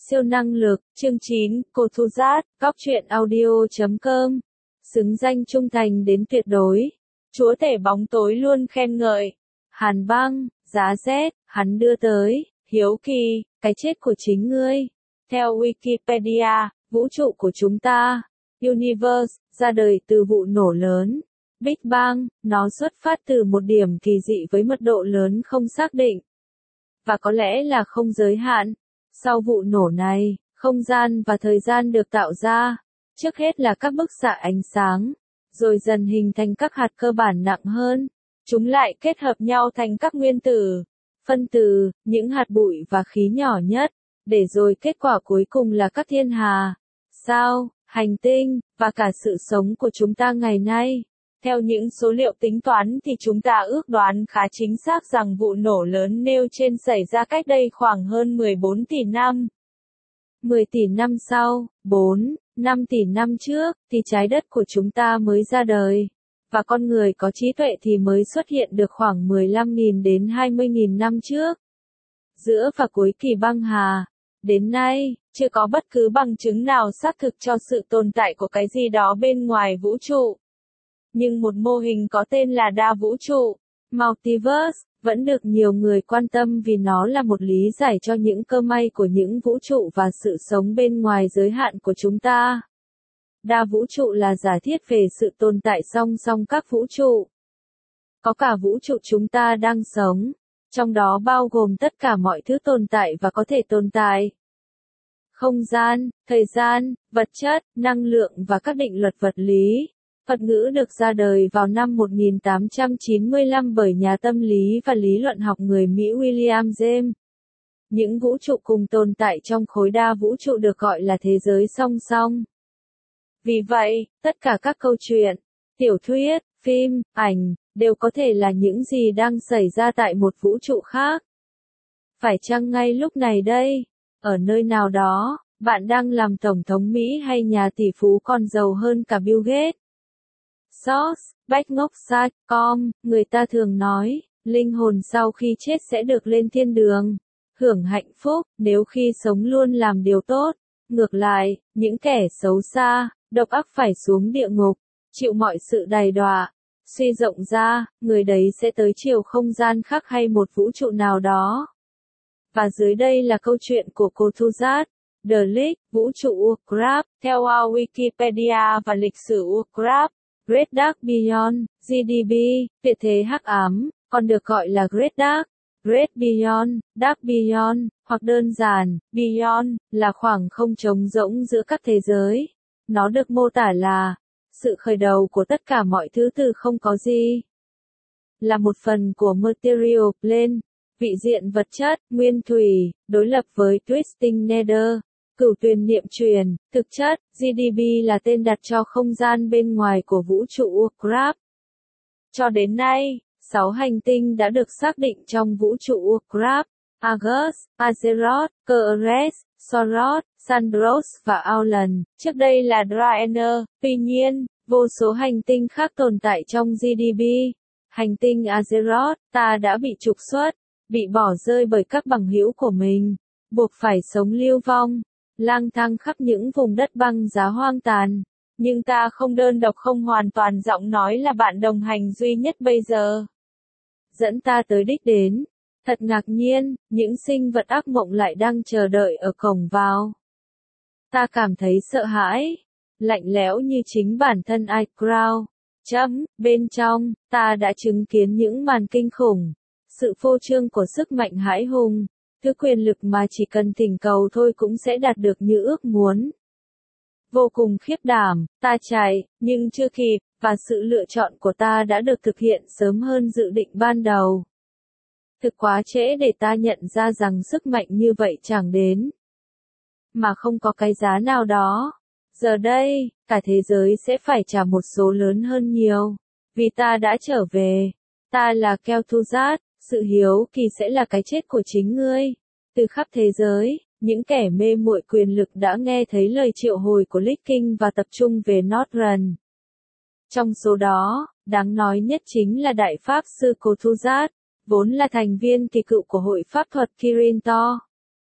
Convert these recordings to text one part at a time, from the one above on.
Siêu năng lực, chương 9, Cô Thu Giác, Góc truyện audio.com. Xứng danh trung thành đến tuyệt đối. Chúa tể bóng tối luôn khen ngợi. Hàn băng, giá rét, hắn đưa tới. Hiếu kỳ, cái chết của chính ngươi. Theo Wikipedia, vũ trụ của chúng ta, Universe, ra đời từ vụ nổ lớn. Big Bang, nó xuất phát từ một điểm kỳ dị với mật độ lớn không xác định. Và có lẽ là không giới hạn. Sau vụ nổ này, không gian và thời gian được tạo ra. Trước hết là các bức xạ ánh sáng, rồi dần hình thành các hạt cơ bản nặng hơn. Chúng lại kết hợp nhau thành các nguyên tử, phân tử, những hạt bụi và khí nhỏ nhất, để rồi kết quả cuối cùng là các thiên hà, sao, hành tinh, và cả sự sống của chúng ta ngày nay. Theo những số liệu tính toán thì chúng ta ước đoán khá chính xác rằng vụ nổ lớn nêu trên xảy ra cách đây khoảng hơn 14 tỷ năm. 10 tỷ năm sau, 5 tỷ năm trước, thì trái đất của chúng ta mới ra đời. Và con người có trí tuệ thì mới xuất hiện được khoảng 15.000 đến 20.000 năm trước. Giữa và cuối kỳ băng hà, đến nay, chưa có bất cứ bằng chứng nào xác thực cho sự tồn tại của cái gì đó bên ngoài vũ trụ. Nhưng một mô hình có tên là đa vũ trụ, multiverse, vẫn được nhiều người quan tâm vì nó là một lý giải cho những cơ may của những vũ trụ và sự sống bên ngoài giới hạn của chúng ta. Đa vũ trụ là giả thiết về sự tồn tại song song các vũ trụ. Có cả vũ trụ chúng ta đang sống, trong đó bao gồm tất cả mọi thứ tồn tại và có thể tồn tại. Không gian, thời gian, vật chất, năng lượng và các định luật vật lý. Thuật ngữ được ra đời vào năm 1895 bởi nhà tâm lý và lý luận học người Mỹ William James. Những vũ trụ cùng tồn tại trong khối đa vũ trụ được gọi là thế giới song song. Vì vậy, tất cả các câu chuyện, tiểu thuyết, phim, ảnh, đều có thể là những gì đang xảy ra tại một vũ trụ khác. Phải chăng ngay lúc này đây, ở nơi nào đó, bạn đang làm Tổng thống Mỹ hay nhà tỷ phú còn giàu hơn cả Bill Gates? Source, Bachngok.com, người ta thường nói, linh hồn sau khi chết sẽ được lên thiên đường, hưởng hạnh phúc, nếu khi sống luôn làm điều tốt. Ngược lại, những kẻ xấu xa, độc ác phải xuống địa ngục, chịu mọi sự đày đọa. Suy rộng ra, người đấy sẽ tới chiều không gian khác hay một vũ trụ nào đó. Và dưới đây là câu chuyện của cô Thu Giác. The League, vũ trụ Warcraft, theo Wikipedia và lịch sử Warcraft. Great Dark Beyond, GDB, tuyệt thế hắc ám, còn được gọi là Great Dark, Great Beyond, Dark Beyond, hoặc đơn giản, Beyond, là khoảng không trống rỗng giữa các thế giới. Nó được mô tả là sự khởi đầu của tất cả mọi thứ từ không có gì. Là một phần của Material Plane, vị diện vật chất, nguyên thủy, đối lập với Twisting Nether. Cửu tuyền niệm truyền, thực chất, GDB là tên đặt cho không gian bên ngoài của vũ trụ Warcraft. Cho đến nay, 6 hành tinh đã được xác định trong vũ trụ Warcraft: Argus, Azeroth, Kharadron, Soroth, Sandros và Aulan. Trước đây là Draenor, tuy nhiên, vô số hành tinh khác tồn tại trong GDB. Hành tinh Azeroth, ta đã bị trục xuất, bị bỏ rơi bởi các bằng hữu của mình, buộc phải sống lưu vong, lang thang khắp những vùng đất băng giá hoang tàn. Nhưng ta không đơn độc, không hoàn toàn, giọng nói là bạn đồng hành duy nhất bây giờ. Dẫn ta tới đích đến. Thật ngạc nhiên, những sinh vật ác mộng lại đang chờ đợi ở cổng vào. Ta cảm thấy sợ hãi, lạnh lẽo như chính bản thân iCloud. Bên trong, ta đã chứng kiến những màn kinh khủng, sự phô trương của sức mạnh hãi hùng, thứ quyền lực mà chỉ cần thỉnh cầu thôi cũng sẽ đạt được như ước muốn. Vô cùng khiếp đảm, ta chạy, nhưng chưa kịp, và sự lựa chọn của ta đã được thực hiện sớm hơn dự định ban đầu. Thực quá trễ để ta nhận ra rằng sức mạnh như vậy chẳng đến, mà không có cái giá nào đó. Giờ đây, cả thế giới sẽ phải trả một số lớn hơn nhiều, vì ta đã trở về. Ta là Keo Thu Giác, sự hiếu kỳ sẽ là cái chết của chính ngươi. Từ khắp thế giới, những kẻ mê muội quyền lực đã nghe thấy lời triệu hồi của Lich King và tập trung về Northrend. Trong số đó, đáng nói nhất chính là Đại Pháp Sư Cô Thu Giác, vốn là thành viên kỳ cựu của Hội Pháp thuật Kirin Tor.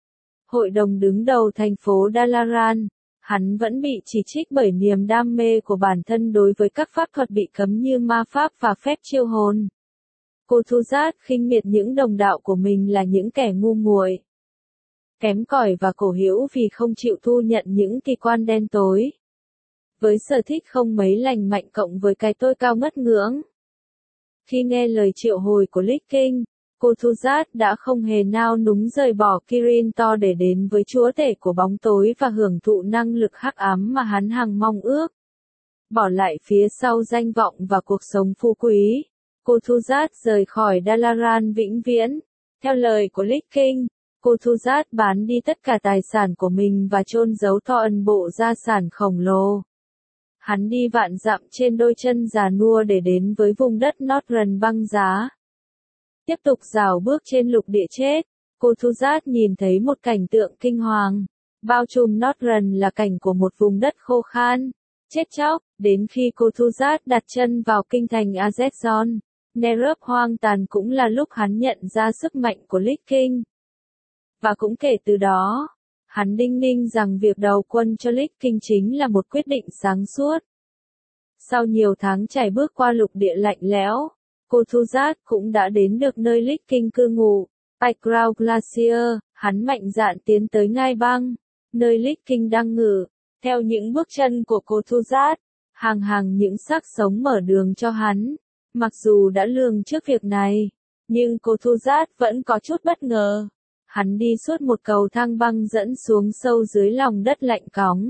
hội đồng đứng đầu thành phố Dalaran. Hắn vẫn bị chỉ trích bởi niềm đam mê của bản thân đối với các pháp thuật bị cấm như ma pháp và phép chiêu hồn. Kuthuzad khinh miệt những đồng đạo của mình là những kẻ ngu muội, kém cỏi và cổ hữu vì không chịu thu nhận những kỳ quan đen tối. Với sở thích không mấy lành mạnh cộng với cái tôi cao ngất ngưỡng. Khi nghe lời triệu hồi của Lich King, Kuthuzad đã không hề nao núng rời bỏ Kirin Tor để đến với chúa tể của bóng tối và hưởng thụ năng lực hắc ám mà hắn hằng mong ước. Bỏ lại phía sau danh vọng và cuộc sống phú quý, Kuthuzad rời khỏi Dalaran vĩnh viễn. Theo lời của Lich King, Kuthuzad bán đi tất cả tài sản của mình và chôn giấu toàn bộ gia sản khổng lồ. Hắn đi vạn dặm trên đôi chân già nua để đến với vùng đất Northern băng giá. Tiếp tục rảo bước trên lục địa chết, Kuthuzad nhìn thấy một cảnh tượng kinh hoàng. Bao trùm Northern là cảnh của một vùng đất khô khan, chết chóc, đến khi Kuthuzad đặt chân vào kinh thành Azerzon, Nerub hoang tàn cũng là lúc hắn nhận ra sức mạnh của Lich King. Và cũng kể từ đó, hắn đinh ninh rằng việc đầu quân cho Lich King chính là một quyết định sáng suốt. Sau nhiều tháng trải bước qua lục địa lạnh lẽo, Kuthuzad cũng đã đến được nơi Lich King cư ngụ, Pikegrau Glacier. Hắn mạnh dạn tiến tới ngai băng, nơi Lich King đang ngự. Theo những bước chân của Kuthuzad, hàng những xác sống mở đường cho hắn. Mặc dù đã lường trước việc này, nhưng Kuthuzad vẫn có chút bất ngờ. Hắn đi suốt một cầu thang băng dẫn xuống sâu dưới lòng đất lạnh cóng.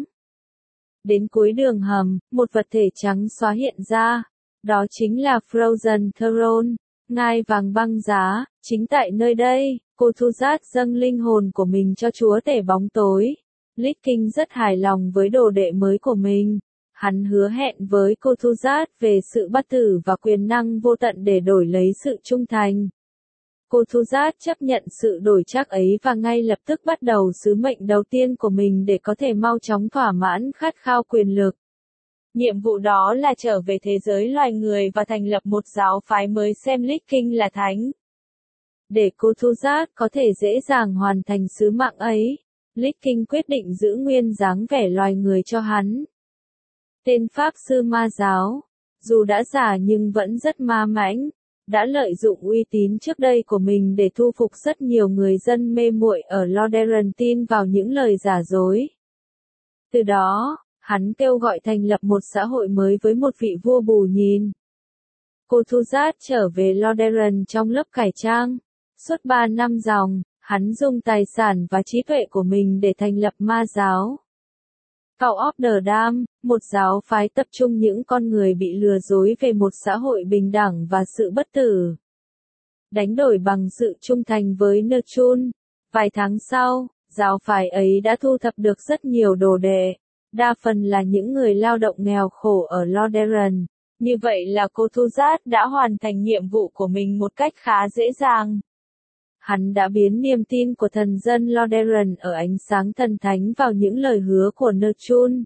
Đến cuối đường hầm, một vật thể trắng xóa hiện ra. Đó chính là Frozen Throne, ngai vàng băng giá. Chính tại nơi đây, Kuthuzad dâng linh hồn của mình cho chúa tể bóng tối. Lich King rất hài lòng với đồ đệ mới của mình. Hắn hứa hẹn với Kuthuzad về sự bất tử và quyền năng vô tận để đổi lấy sự trung thành. Kuthuzad chấp nhận sự đổi trác ấy và ngay lập tức bắt đầu sứ mệnh đầu tiên của mình để có thể mau chóng thỏa mãn khát khao quyền lực. Nhiệm vụ đó là trở về thế giới loài người và thành lập một giáo phái mới xem Lich King là thánh. Để Kuthuzad có thể dễ dàng hoàn thành sứ mạng ấy, Lich King quyết định giữ nguyên dáng vẻ loài người cho hắn. Tên Pháp sư ma giáo, dù đã già nhưng vẫn rất ma mãnh, đã lợi dụng uy tín trước đây của mình để thu phục rất nhiều người dân mê muội ở Lordaeron tin vào những lời giả dối. Từ đó, hắn kêu gọi thành lập một xã hội mới với một vị vua bù nhìn. Kuthuzad trở về Lordaeron trong lớp cải trang. Suốt 3 năm dòng, hắn dùng tài sản và trí tuệ của mình để thành lập ma giáo. Call of the Damned, một giáo phái tập trung những con người bị lừa dối về một xã hội bình đẳng và sự bất tử. Đánh đổi bằng sự trung thành với Nerchun. Vài tháng sau, giáo phái ấy đã thu thập được rất nhiều đồ đệ, đa phần là những người lao động nghèo khổ ở Lordaeron. Như vậy là Kuthuzad đã hoàn thành nhiệm vụ của mình một cách khá dễ dàng. Hắn đã biến niềm tin của thần dân Lordaeron ở ánh sáng thần thánh vào những lời hứa của Nerchun.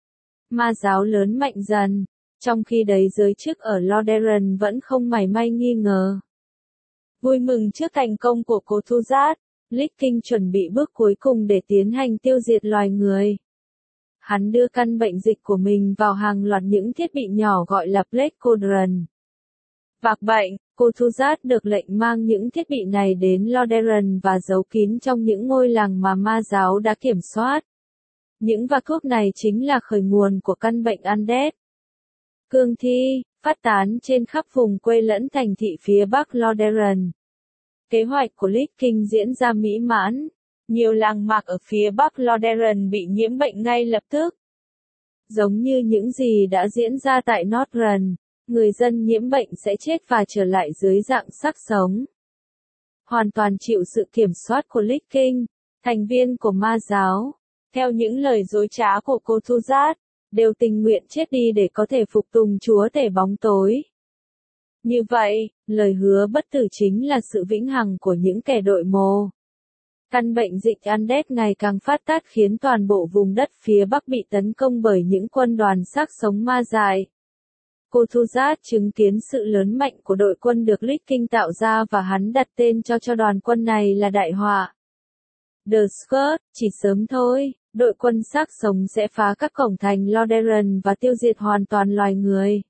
Ma giáo lớn mạnh dần, trong khi đấy giới chức ở Lordaeron vẫn không mảy may nghi ngờ. Vui mừng trước thành công của Kuthuzad, Lich King chuẩn bị bước cuối cùng để tiến hành tiêu diệt loài người. Hắn đưa căn bệnh dịch của mình vào hàng loạt những thiết bị nhỏ gọi là Plague Cauldron. Vạc bệnh, Kuthuzad được lệnh mang những thiết bị này đến Lordaeron và giấu kín trong những ngôi làng mà ma giáo đã kiểm soát. Những vạc thuốc này chính là khởi nguồn của căn bệnh Undead. Cương thi, phát tán trên khắp vùng quê lẫn thành thị phía bắc Lordaeron. Kế hoạch của Lich King diễn ra mỹ mãn. Nhiều làng mạc ở phía bắc Lordaeron bị nhiễm bệnh ngay lập tức. Giống như những gì đã diễn ra tại Northern, người dân nhiễm bệnh sẽ chết và trở lại dưới dạng xác sống. Hoàn toàn chịu sự kiểm soát của Lich King, thành viên của ma giáo, theo những lời dối trá của Kuthuzad, đều tình nguyện chết đi để có thể phục tùng chúa tể bóng tối. Như vậy, lời hứa bất tử chính là sự vĩnh hằng của những kẻ đội mồ. Căn bệnh dịch Undead ngày càng phát tát khiến toàn bộ vùng đất phía bắc bị tấn công bởi những quân đoàn xác sống ma dại. Kuthuzad chứng kiến sự lớn mạnh của đội quân được Lich King tạo ra và hắn đặt tên cho đoàn quân này là Đại Họa. The Scourge, chỉ sớm thôi, đội quân xác sống sẽ phá các cổng thành Lordaeron và tiêu diệt hoàn toàn loài người.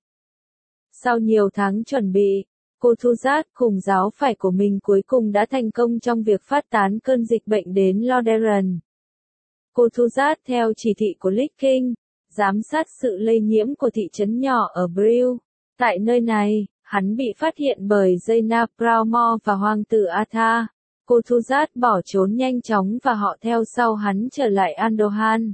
Sau nhiều tháng chuẩn bị, Kuthuzad cùng giáo phải của mình cuối cùng đã thành công trong việc phát tán cơn dịch bệnh đến Lordaeron. Kuthuzad theo chỉ thị của Lich King, giám sát sự lây nhiễm của thị trấn nhỏ ở Bril. Tại nơi này, hắn bị phát hiện bởi Jaina Proudmoore và hoàng tử Arthur. Kuthuzad bỏ trốn nhanh chóng và họ theo sau hắn trở lại Andohan.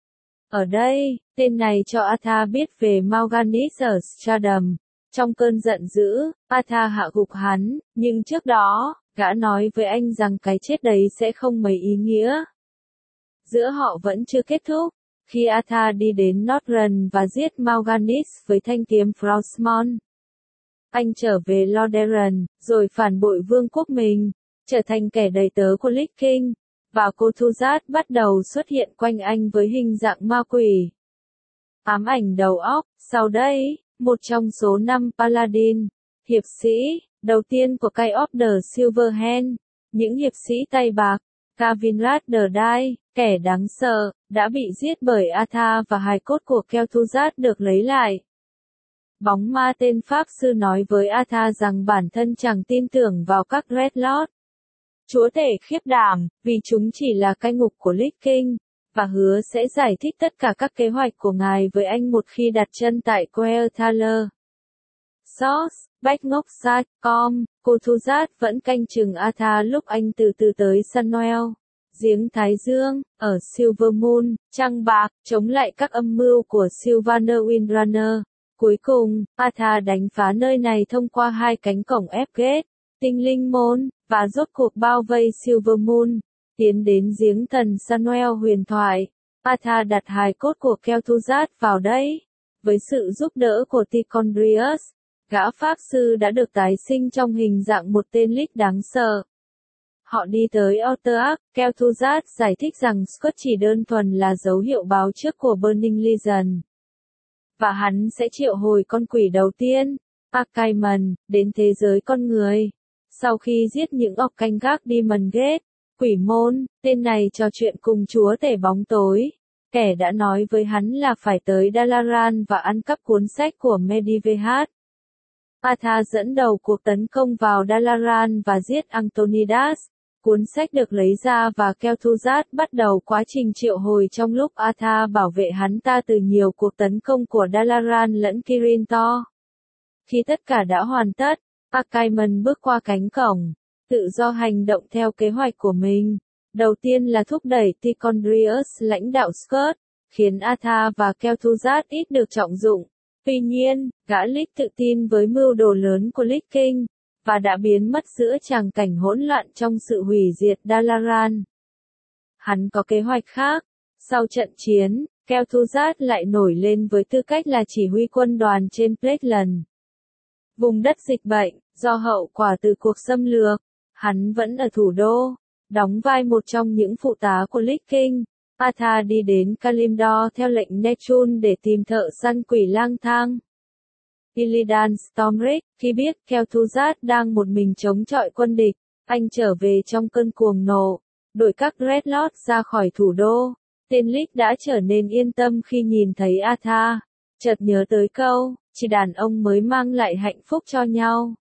Ở đây, tên này cho Arthur biết về Mal'Ganis ở Stradum. Trong cơn giận dữ, Arthur hạ gục hắn, nhưng trước đó, gã nói với anh rằng cái chết đấy sẽ không mấy ý nghĩa. Giữa họ vẫn chưa kết thúc. Khi Arthur đi đến Northrend và giết Mal'Ganis với thanh kiếm Frostmourne, anh trở về Lordaeron, rồi phản bội vương quốc mình, trở thành kẻ đầy tớ của Lich King, và Kuthuzad bắt đầu xuất hiện quanh anh với hình dạng ma quỷ. Ám ảnh đầu óc, sau đây, một trong số 5 Paladin, hiệp sĩ, đầu tiên của Knights of the Silver Hand, những hiệp sĩ tay bạc, Khavinrad the Dai, kẻ đáng sợ, đã bị giết bởi Arthur và hài cốt của Kel'Thuzad được lấy lại. Bóng ma tên Pháp Sư nói với Arthur rằng bản thân chẳng tin tưởng vào các Red Lord. Chúa tể khiếp đảm, vì chúng chỉ là cai ngục của Lich King, và hứa sẽ giải thích tất cả các kế hoạch của ngài với anh một khi đặt chân tại Quel'Thalar. Source, Backnox.com, Kuthuzad vẫn canh chừng Arthur lúc anh từ từ tới Sunwell, giếng Thái Dương, ở Silvermoon, trăng bạc, chống lại các âm mưu của Sylvaner Windrunner. Cuối cùng, Arthur đánh phá nơi này thông qua 2 cánh cổng F-Gate, tinh linh môn, và rốt cuộc bao vây Silvermoon, tiến đến giếng thần Sunwell huyền thoại. Arthur đặt hài cốt của Kel'Thuzad vào đây. Với sự giúp đỡ của Tichondrius, gã pháp sư đã được tái sinh trong hình dạng một tên Lich đáng sợ. Họ đi tới Otterark, Kel'Thuzad giải thích rằng Scourge chỉ đơn thuần là dấu hiệu báo trước của Burning Legion. Và hắn sẽ triệu hồi con quỷ đầu tiên, Archimonde, đến thế giới con người. Sau khi giết những ọc canh gác Demon Gate, quỷ môn, tên này trò chuyện cùng chúa tể bóng tối. Kẻ đã nói với hắn là phải tới Dalaran và ăn cắp cuốn sách của Medivehat. Arthur dẫn đầu cuộc tấn công vào Dalaran và giết Antonidas. Cuốn sách được lấy ra và Kel'Thuzad bắt đầu quá trình triệu hồi trong lúc Arthur bảo vệ hắn ta từ nhiều cuộc tấn công của Dalaran lẫn Kirin Tor. Khi tất cả đã hoàn tất, Archimonde bước qua cánh cổng, tự do hành động theo kế hoạch của mình. Đầu tiên là thúc đẩy Tichondrius lãnh đạo Scourge, khiến Arthur và Kel'Thuzad ít được trọng dụng. Tuy nhiên, gã Lich tự tin với mưu đồ lớn của Lich King, và đã biến mất giữa tràng cảnh hỗn loạn trong sự hủy diệt Dalaran. Hắn có kế hoạch khác. Sau trận chiến, Kel'Thuzad lại nổi lên với tư cách là chỉ huy quân đoàn trên Plaetland. Vùng đất dịch bệnh, do hậu quả từ cuộc xâm lược, hắn vẫn ở thủ đô, đóng vai một trong những phụ tá của Lich King. Arthur đi đến Kalimdor theo lệnh Neptune để tìm thợ săn quỷ lang thang. Illidan Stormreach, khi biết Kel'Thuzad đang một mình chống chọi quân địch, anh trở về trong cơn cuồng nộ, đuổi các Red Lord ra khỏi thủ đô. Tên Lich đã trở nên yên tâm khi nhìn thấy Arthur, chợt nhớ tới câu, chỉ đàn ông mới mang lại hạnh phúc cho nhau.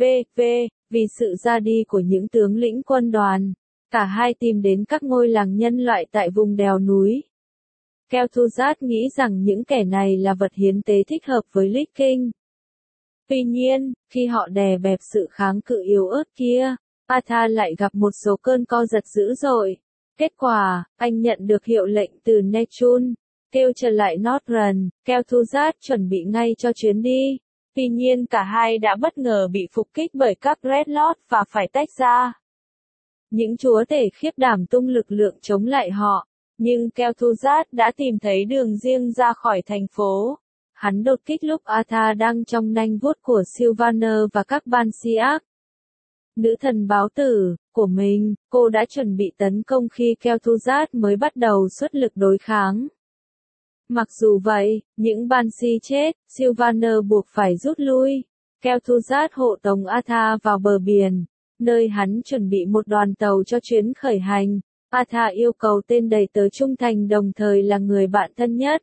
Vì sự ra đi của những tướng lĩnh quân đoàn, cả hai tìm đến các ngôi làng nhân loại tại vùng đèo núi. Kel'Thuzad nghĩ rằng những kẻ này là vật hiến tế thích hợp với Lich King. Tuy nhiên, khi họ đè bẹp sự kháng cự yếu ớt kia, Arthur lại gặp một số cơn co giật dữ dội. Kết quả, anh nhận được hiệu lệnh từ Neptune, kêu trở lại Northrend. Kel'Thuzad chuẩn bị ngay cho chuyến đi. Tuy nhiên cả hai đã bất ngờ bị phục kích bởi các Red Lord và phải tách ra. Những chúa tể khiếp đảm tung lực lượng chống lại họ, nhưng Kel'Thuzad đã tìm thấy đường riêng ra khỏi thành phố. Hắn đột kích lúc Arthur đang trong nanh vuốt của Sylvaner và các Banshees. Nữ thần báo tử của mình, cô đã chuẩn bị tấn công khi Kel'Thuzad mới bắt đầu xuất lực đối kháng. Mặc dù vậy, những Banshee chết, Sylvaner buộc phải rút lui. Kel'Thuzad hộ tống Arthur vào bờ biển, nơi hắn chuẩn bị một đoàn tàu cho chuyến khởi hành. Arthur yêu cầu tên đầy tớ trung thành đồng thời là người bạn thân nhất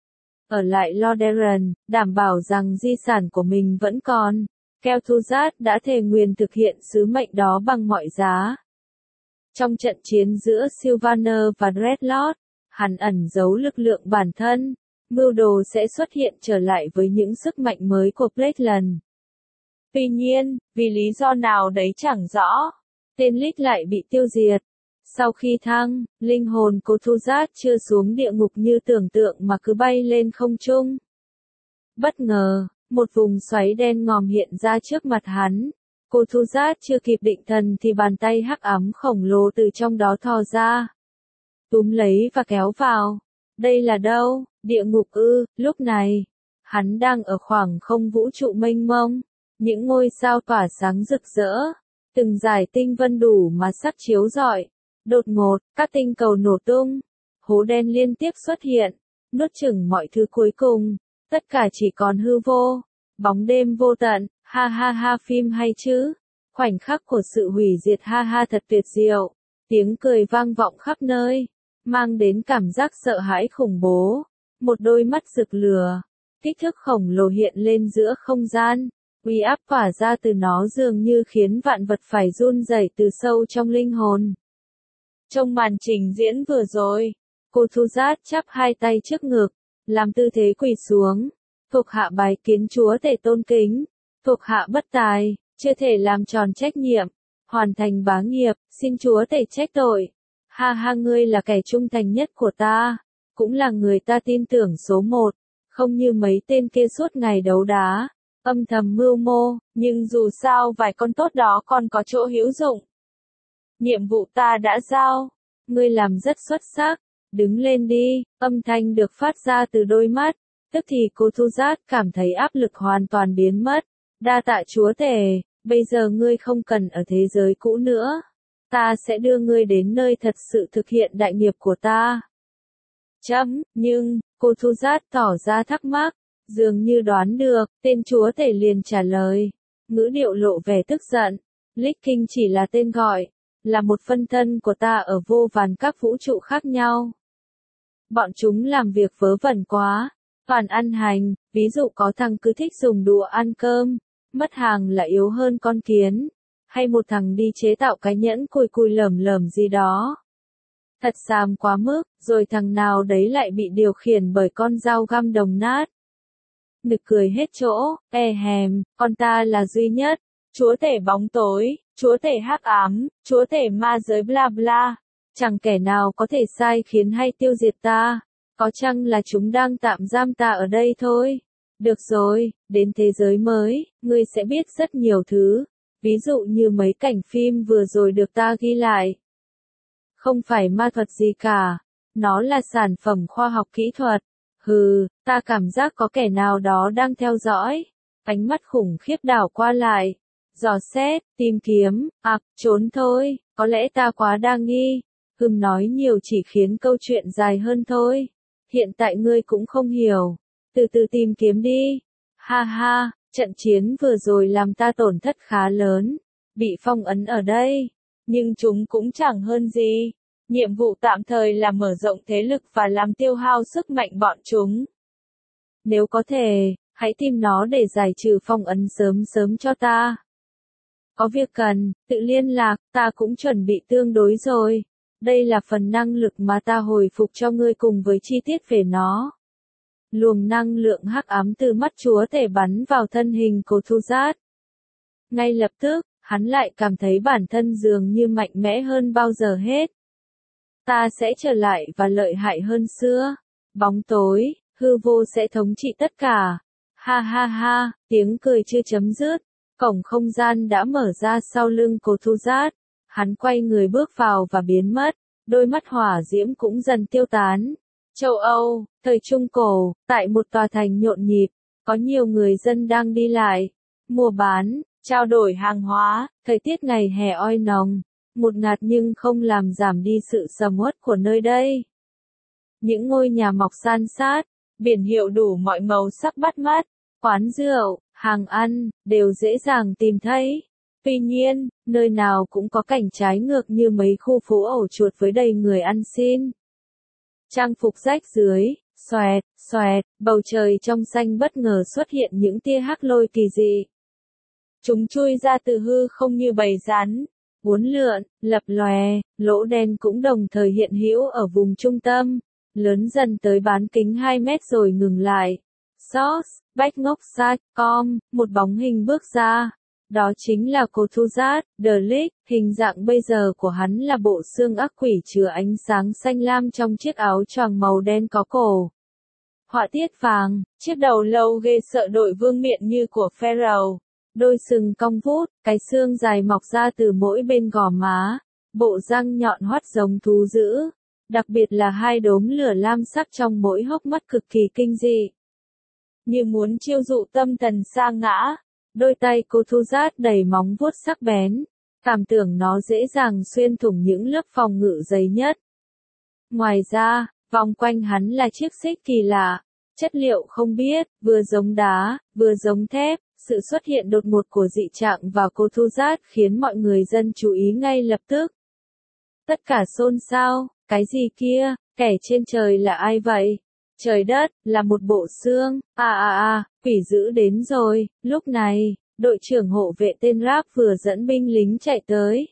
ở lại Lordaeron, đảm bảo rằng di sản của mình vẫn còn. Kel'Thuzad đã thề nguyền thực hiện sứ mệnh đó bằng mọi giá. Trong trận chiến giữa Sylvaner và Dreadlord, hắn ẩn giấu lực lượng bản thân, mưu đồ sẽ xuất hiện trở lại với những sức mạnh mới của Blakeland. Tuy nhiên, vì lý do nào đấy chẳng rõ, tên Lich lại bị tiêu diệt. Sau khi thăng, linh hồn Kel'Thuzad chưa xuống địa ngục như tưởng tượng mà cứ bay lên không trung. Bất ngờ, một vùng xoáy đen ngòm hiện ra trước mặt hắn. Kel'Thuzad chưa kịp định thần thì bàn tay hắc ám khổng lồ từ trong đó thò ra, túm lấy và kéo vào. Đây là đâu? Địa ngục ư? Lúc này, hắn đang ở khoảng không vũ trụ mênh mông. Những ngôi sao tỏa sáng rực rỡ, từng dải tinh vân đủ mà sắc chiếu rọi. Đột ngột, các tinh cầu nổ tung, hố đen liên tiếp xuất hiện, nuốt chửng mọi thứ cuối cùng, tất cả chỉ còn hư vô, bóng đêm vô tận, ha ha ha phim hay chứ, khoảnh khắc của sự hủy diệt ha ha thật tuyệt diệu, tiếng cười vang vọng khắp nơi, mang đến cảm giác sợ hãi khủng bố, một đôi mắt rực lửa, kích thước khổng lồ hiện lên giữa không gian. Uy áp tỏa ra từ nó dường như khiến vạn vật phải run rẩy từ sâu trong linh hồn. Trong màn trình diễn vừa rồi, Kel'Thuzad chắp hai tay trước ngực, làm tư thế quỳ xuống. Thuộc hạ bái kiến chúa tể tôn kính, thuộc hạ bất tài, chưa thể làm tròn trách nhiệm, hoàn thành bá nghiệp, xin chúa tể trách tội. Ha ha, ngươi là kẻ trung thành nhất của ta, cũng là người ta tin tưởng số một, không như mấy tên kia suốt ngày đấu đá, âm thầm mưu mô, nhưng dù sao vài con tốt đó còn có chỗ hữu dụng. Nhiệm vụ ta đã giao, ngươi làm rất xuất sắc, đứng lên đi, âm thanh được phát ra từ đôi mắt, tức thì Kel'Thuzad cảm thấy áp lực hoàn toàn biến mất. Đa tạ chúa tể, bây giờ ngươi không cần ở thế giới cũ nữa, ta sẽ đưa ngươi đến nơi thật sự thực hiện đại nghiệp của ta. Nhưng, Kel'Thuzad tỏ ra thắc mắc, dường như đoán được, tên chúa tể liền trả lời, ngữ điệu lộ vẻ tức giận, Lich King chỉ là tên gọi, là một phân thân của ta ở vô vàn các vũ trụ khác nhau. Bọn chúng làm việc vớ vẩn quá, toàn ăn hành, ví dụ có thằng cứ thích dùng đũa ăn cơm, mất hàng là yếu hơn con kiến, hay một thằng đi chế tạo cái nhẫn cùi cùi lởm lởm gì đó. Thật xàm quá mức, rồi thằng nào đấy lại bị điều khiển bởi con dao găm đồng nát. Nực cười hết chỗ, hèm, con ta là duy nhất, chúa tể bóng tối, chúa tể hắc ám, chúa tể ma giới bla bla, chẳng kẻ nào có thể sai khiến hay tiêu diệt ta, có chăng là chúng đang tạm giam ta ở đây thôi. Được rồi, đến thế giới mới, ngươi sẽ biết rất nhiều thứ, ví dụ như mấy cảnh phim vừa rồi được ta ghi lại. Không phải ma thuật gì cả, nó là sản phẩm khoa học kỹ thuật. Ta cảm giác có kẻ nào đó đang theo dõi. Ánh mắt khủng khiếp đảo qua lại. Dò xét, tìm kiếm, trốn thôi, có lẽ ta quá đa nghi. Nói nhiều chỉ khiến câu chuyện dài hơn thôi. Hiện tại ngươi cũng không hiểu. Từ từ tìm kiếm đi. Ha ha, trận chiến vừa rồi làm ta tổn thất khá lớn. Bị phong ấn ở đây. Nhưng chúng cũng chẳng hơn gì. Nhiệm vụ tạm thời là mở rộng thế lực và làm tiêu hao sức mạnh bọn chúng. Nếu có thể, hãy tìm nó để giải trừ phong ấn sớm sớm cho ta. Có việc cần, tự liên lạc, ta cũng chuẩn bị tương đối rồi. Đây là phần năng lực mà ta hồi phục cho ngươi cùng với chi tiết về nó. Luồng năng lượng hắc ám từ mắt chúa tể bắn vào thân hình Kel'Thuzad. Ngay lập tức, hắn lại cảm thấy bản thân dường như mạnh mẽ hơn bao giờ hết. Ta sẽ trở lại và lợi hại hơn xưa. Bóng tối, hư vô sẽ thống trị tất cả. Ha ha ha, tiếng cười chưa chấm dứt. Cổng không gian đã mở ra sau lưng Kel'Thuzad. Hắn quay người bước vào và biến mất. Đôi mắt hỏa diễm cũng dần tiêu tán. Châu Âu, thời Trung Cổ, tại một tòa thành nhộn nhịp, có nhiều người dân đang đi lại, mua bán, trao đổi hàng hóa, thời tiết ngày hè oi nồng, một ngạt nhưng không làm giảm đi sự sầm uất của nơi đây. Những ngôi nhà mọc san sát, biển hiệu đủ mọi màu sắc bắt mắt, quán rượu, hàng ăn, đều dễ dàng tìm thấy. Tuy nhiên, nơi nào cũng có cảnh trái ngược như mấy khu phố ổ chuột với đầy người ăn xin. Trang phục rách rưới, xoẹt, xoẹt, bầu trời trong xanh bất ngờ xuất hiện những tia hắc lôi kỳ dị. Chúng chui ra từ hư không như bầy rắn, uốn lượn, lập lòe, lỗ đen cũng đồng thời hiện hữu ở vùng trung tâm, lớn dần tới bán kính 2 mét rồi ngừng lại. Source, Backngok.com, một bóng hình bước ra. Đó chính là Kuthuzad, The Lich, hình dạng bây giờ của hắn là bộ xương ác quỷ chứa ánh sáng xanh lam trong chiếc áo choàng màu đen có cổ. Họa tiết vàng, chiếc đầu lâu ghê sợ đội vương miện như của Pharaoh, đôi sừng cong vút, cái xương dài mọc ra từ mỗi bên gò má, bộ răng nhọn hoắt giống thú dữ, đặc biệt là hai đốm lửa lam sắc trong mỗi hốc mắt cực kỳ kinh dị. Như muốn chiêu dụ tâm thần sa ngã, đôi tay Kuthuzad đầy móng vuốt sắc bén, cảm tưởng nó dễ dàng xuyên thủng những lớp phòng ngự dày nhất. Ngoài ra, vòng quanh hắn là chiếc xích kỳ lạ, chất liệu không biết, vừa giống đá, vừa giống thép. Sự xuất hiện đột ngột của dị trạng vào Kuthuzad khiến mọi người dân chú ý ngay lập tức. Tất cả xôn xao, cái gì kia, kẻ trên trời là ai vậy? Trời đất, là một bộ xương, quỷ dữ đến rồi. Lúc này, đội trưởng hộ vệ tên Rap vừa dẫn binh lính chạy tới.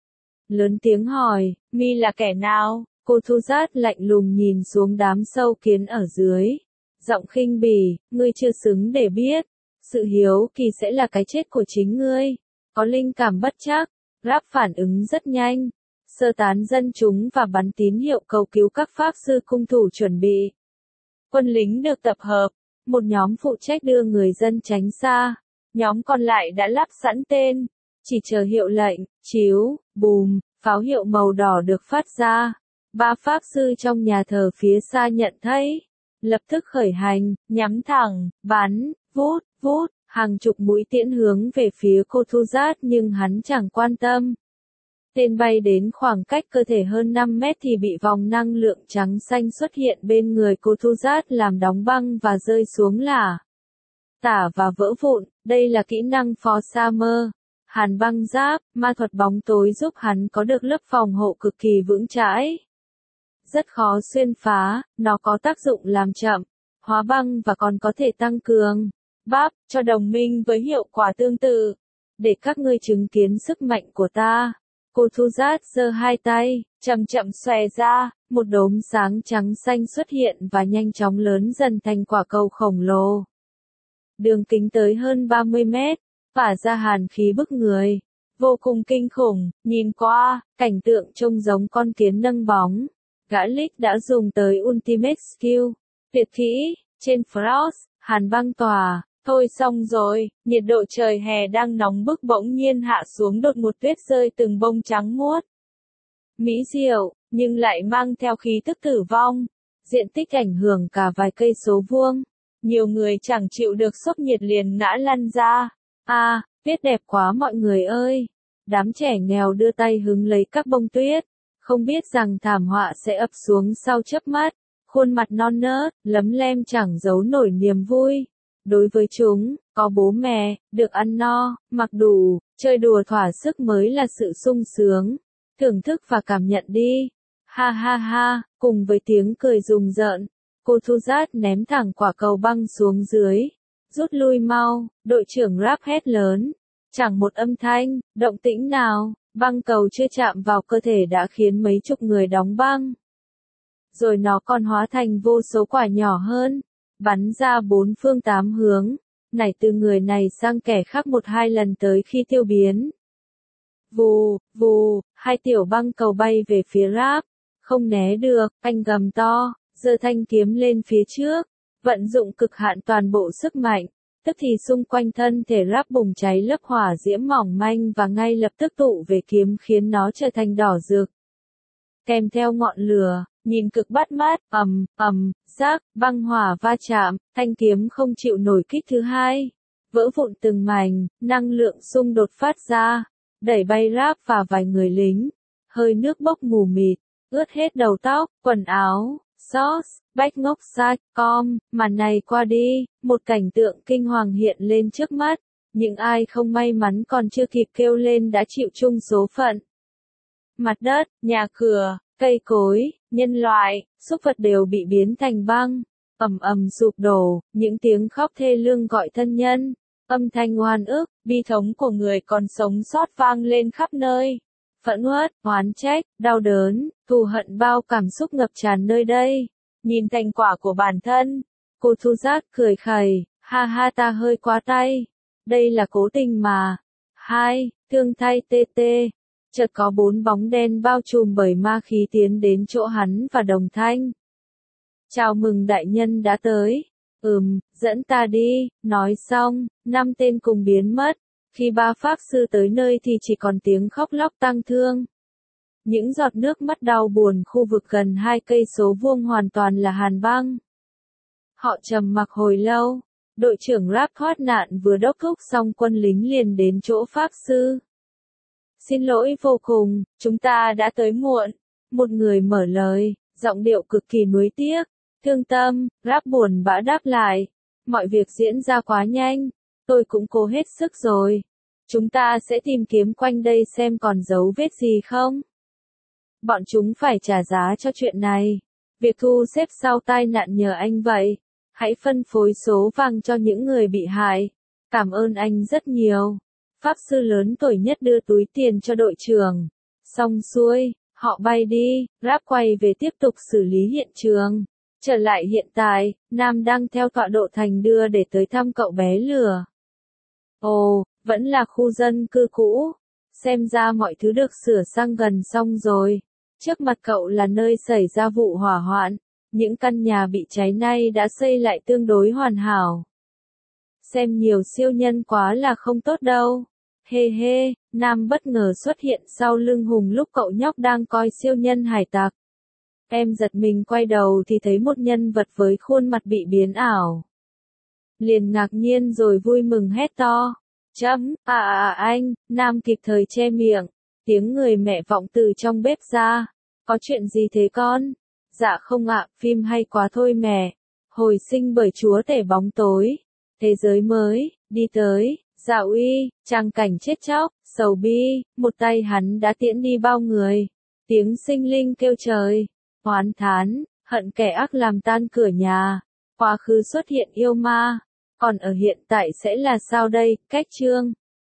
Lớn tiếng hỏi, mi là kẻ nào? Kuthuzad lạnh lùng nhìn xuống đám sâu kiến ở dưới. Giọng khinh bỉ, ngươi chưa xứng để biết. Sự hiếu kỳ sẽ là cái chết của chính ngươi. Có linh cảm bất trắc, Rap phản ứng rất nhanh. Sơ tán dân chúng và bắn tín hiệu cầu cứu các pháp sư cung thủ chuẩn bị. Quân lính được tập hợp, một nhóm phụ trách đưa người dân tránh xa. Nhóm còn lại đã lắp sẵn tên, chỉ chờ hiệu lệnh, chiếu, bùm, pháo hiệu màu đỏ được phát ra. 3 pháp sư trong nhà thờ phía xa nhận thấy. Lập tức khởi hành, nhắm thẳng, bắn, vút, vút, hàng chục mũi tiễn hướng về phía Kuthuzad nhưng hắn chẳng quan tâm. Tên bay đến khoảng cách cơ thể hơn 5 mét thì bị vòng năng lượng trắng xanh xuất hiện bên người Kuthuzad làm đóng băng và rơi xuống lả tả và vỡ vụn. Đây là kỹ năng For Summer. Hàn băng giáp, ma thuật bóng tối giúp hắn có được lớp phòng hộ cực kỳ vững chãi. Rất khó xuyên phá, nó có tác dụng làm chậm, hóa băng và còn có thể tăng cường bắp cho đồng minh với hiệu quả tương tự. Để các ngươi chứng kiến sức mạnh của ta. Kuthuzad giơ hai tay, chậm chậm xòe ra, một đốm sáng trắng xanh xuất hiện và nhanh chóng lớn dần thành quả cầu khổng lồ. Đường kính tới hơn 30 mét, tỏa ra hàn khí bức người. Vô cùng kinh khủng, nhìn qua, cảnh tượng trông giống con kiến nâng bóng. Gã Lich đã dùng tới Ultimate Skill, tuyệt kỹ, trên Frost, hàn băng tỏa. Thôi xong rồi, nhiệt độ trời hè đang nóng bức bỗng nhiên hạ xuống đột ngột tuyết rơi từng bông trắng muốt. Mỹ diệu, nhưng lại mang theo khí tức tử vong. Diện tích ảnh hưởng cả vài cây số vuông. Nhiều người chẳng chịu được sốc nhiệt liền ngã lăn ra. Tuyết đẹp quá mọi người ơi. Đám trẻ nghèo đưa tay hứng lấy các bông tuyết. Không biết rằng thảm họa sẽ ập xuống sau chớp mắt. Khuôn mặt non nớt, lấm lem chẳng giấu nổi niềm vui. Đối với chúng, có bố mẹ, được ăn no, mặc đủ, chơi đùa thỏa sức mới là sự sung sướng. Thưởng thức và cảm nhận đi. Ha ha ha, cùng với tiếng cười rùng rợn, Kuthuzad ném thẳng quả cầu băng xuống dưới. Rút lui mau, đội trưởng Rap hét lớn. Chẳng một âm thanh, động tĩnh nào, băng cầu chưa chạm vào cơ thể đã khiến mấy chục người đóng băng. Rồi nó còn hóa thành vô số quả nhỏ hơn. Bắn ra 4 phương 8 hướng, nảy từ người này sang kẻ khác 1-2 lần tới khi tiêu biến. Vù, vù, hai tiểu băng cầu bay về phía Rap, không né được, anh gầm to, giơ thanh kiếm lên phía trước, vận dụng cực hạn toàn bộ sức mạnh, tức thì xung quanh thân thể Rap bùng cháy lớp hỏa diễm mỏng manh và ngay lập tức tụ về kiếm khiến nó trở thành đỏ rực. Kèm theo ngọn lửa, nhìn cực bắt mắt, rác, băng hỏa va chạm, thanh kiếm không chịu nổi kích thứ hai. Vỡ vụn từng mảnh, năng lượng xung đột phát ra, đẩy bay Rap và vài người lính. Hơi nước bốc mù mịt, ướt hết đầu tóc, quần áo. Source, Backngok.com, màn này qua đi, một cảnh tượng kinh hoàng hiện lên trước mắt. những ai không may mắn còn chưa kịp kêu lên đã chịu chung số phận. Mặt đất, nhà cửa, cây cối, nhân loại, súc vật đều bị biến thành băng, ầm ầm sụp đổ, những tiếng khóc thê lương gọi thân nhân, âm thanh oan ức, bi thống của người còn sống sót vang lên khắp nơi. Phẫn uất, oán trách, đau đớn, thù hận bao cảm xúc ngập tràn nơi đây. Nhìn thành quả của bản thân, cô Thu Giác cười khẩy, ha ha ta hơi quá tay. Đây là cố tình mà. 2. Thương thay tê tê. Chợt có 4 bóng đen bao trùm bởi ma khí tiến đến chỗ hắn và Đồng Thanh. Chào mừng đại nhân đã tới. Dẫn ta đi. Nói xong, 5 tên cùng biến mất. Khi 3 pháp sư tới nơi thì chỉ còn tiếng khóc lóc tang thương. Những giọt nước mắt đau buồn khu vực gần 2 cây số vuông hoàn toàn là hàn băng. Họ trầm mặc hồi lâu. Đội trưởng Rap thoát nạn vừa đốc thúc xong quân lính liền đến chỗ pháp sư. Xin lỗi vô cùng, chúng ta đã tới muộn. Một người mở lời, giọng điệu cực kỳ nuối tiếc. Thương tâm, Rap buồn bã đáp lại. Mọi việc diễn ra quá nhanh. Tôi cũng cố hết sức rồi. Chúng ta sẽ tìm kiếm quanh đây xem còn dấu vết gì không. Bọn chúng phải trả giá cho chuyện này. Việc thu xếp sau tai nạn nhờ anh vậy. Hãy phân phối số vàng cho những người bị hại. Cảm ơn anh rất nhiều. Pháp sư lớn tuổi nhất đưa túi tiền cho đội trưởng. Xong xuôi, họ bay đi, Rap quay về tiếp tục xử lý hiện trường. Trở lại hiện tại, Nam đang theo tọa độ Thành đưa để tới thăm cậu bé lửa. Ồ, vẫn là khu dân cư cũ. Xem ra mọi thứ được sửa sang gần xong rồi. Trước mặt cậu là nơi xảy ra vụ hỏa hoạn. Những căn nhà bị cháy nay đã xây lại tương đối hoàn hảo. Xem nhiều siêu nhân quá là không tốt đâu. Hê hê, Nam bất ngờ xuất hiện sau lưng Hùng lúc cậu nhóc đang coi siêu nhân hải tặc. Em giật mình quay đầu thì thấy một nhân vật với khuôn mặt bị biến ảo. Liền ngạc nhiên rồi vui mừng hét to. Anh, Nam kịp thời che miệng. Tiếng người mẹ vọng từ trong bếp ra. Có chuyện gì thế con? Dạ không ạ, phim hay quá thôi mẹ. Hồi sinh bởi chúa tể bóng tối. Thế giới mới, đi tới, dạ uy, trang cảnh chết chóc, sầu bi, một tay hắn đã tiễn đi bao người. Tiếng sinh linh kêu trời, oán thán, hận kẻ ác làm tan cửa nhà. Quá khứ xuất hiện yêu ma, còn ở hiện tại sẽ là sao đây, cách chương.